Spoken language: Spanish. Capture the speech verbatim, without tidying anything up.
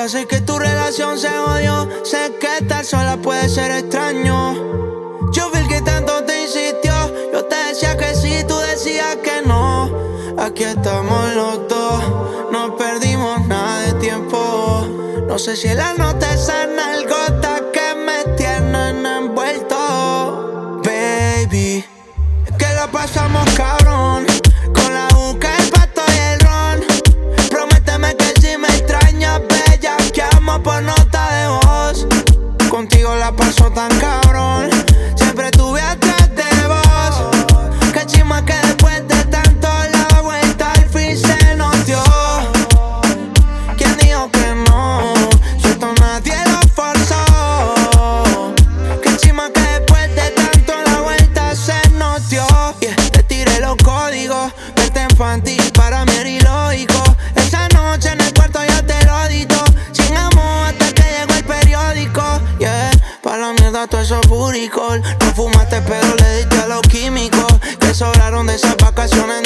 Ya sé que tu relación se jodió, sé que estar sola puede ser extraño. Yo vi que tanto te insistió, yo te decía que sí, tú decías que no. Aquí estamos los dos, no perdimos nada de tiempo. No sé si la nota esas nalgotas que me tienen envuelto. Baby, es que la pasamos cabrón, con la juca, el pasto y el ron. Prométeme que si me extrañas, bella, que amo por nota de voz. Contigo la paso tan cabrón, siempre estuve atrás de vos. Que chima que después de tanto la vuelta al fin se nos dio. ¿Quién dijo que no? Si esto nadie lo forzó. Que chima que después de tanto la vuelta se nos dio. Yeah, te tiré los códigos, verte infantil para mí era ilógico. Esa noche en el cuarto yo te lo dito, sin amor hasta que llegó el periódico. Yeah, pa' la mierda todo eso buricol. No fumaste pero le diste a los químicos que sobraron de esas vacaciones